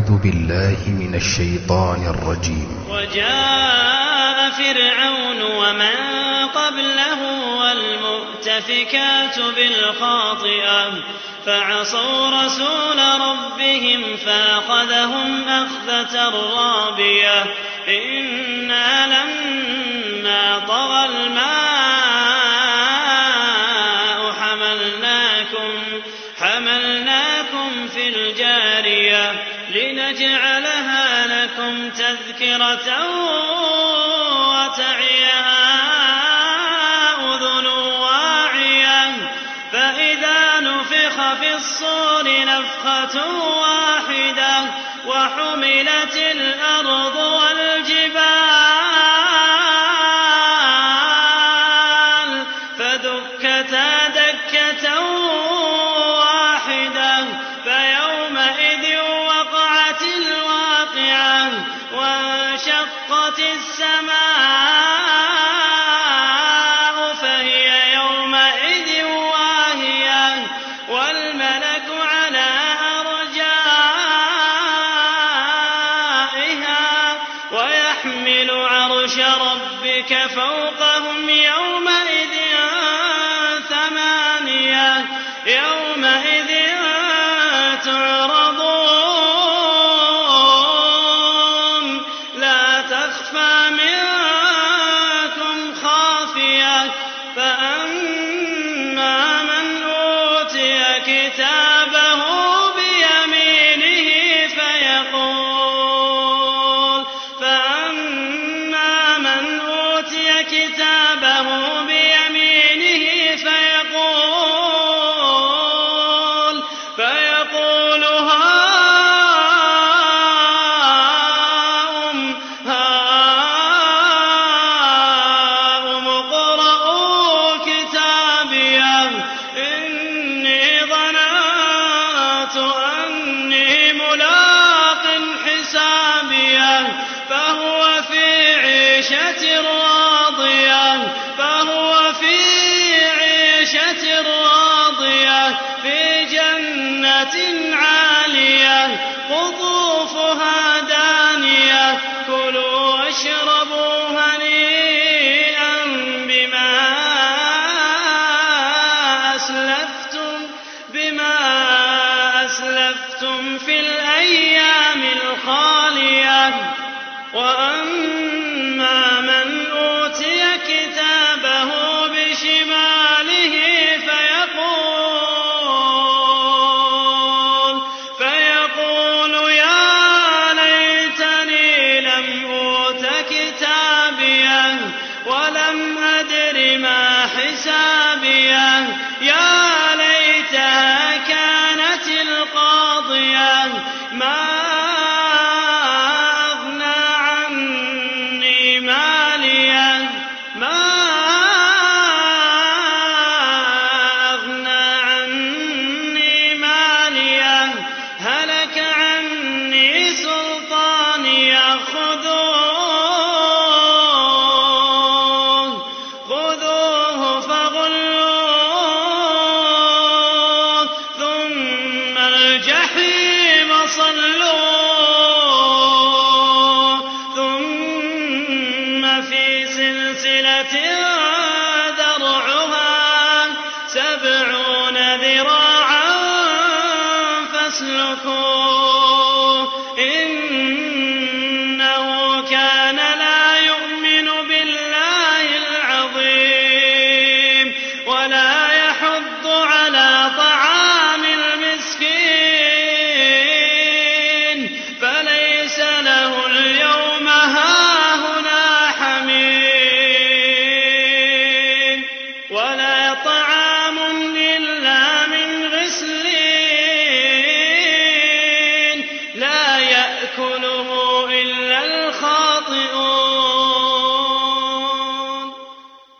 أعوذ بالله من الشيطان الرجيم. وجاء فرعون ومن قبله والمؤتفكات بالخاطئة فعصوا رسول ربهم فأخذهم أخذة رابية إنا لما طغى الماء حملناكم في الجارية لنجعلها لكم تذكرة وتعيها أذن واعية فإذا نفخ في الصور نفخة واحدة وحملت الأرض والجبال فدكتا دكة واحدة فيومئذ وقعت الواقعة وانشقت السماء فهي يومئذ واهية والملك على أرجائها ويحمل عرش ربك فوقهم يومئذ ثمانية يومئذ تعرضون لا تخفى منكم خافية فأما من أوتي كتابه بيمينه فيقول هاؤم اقرءوا كتابيه إني ظننت أني ملاق حسابيه فهو في عيشة راضية في جنة عالية قطوفها دانية كلوا واشربوا هنيئا بما أسلفتم في الأيام الخالية وأما من أوتي كتابه بشماله فيقول يا ليتني لم أوت كتابيه ولم أدر ما حسابيه يا ليتها كانت القاضية ما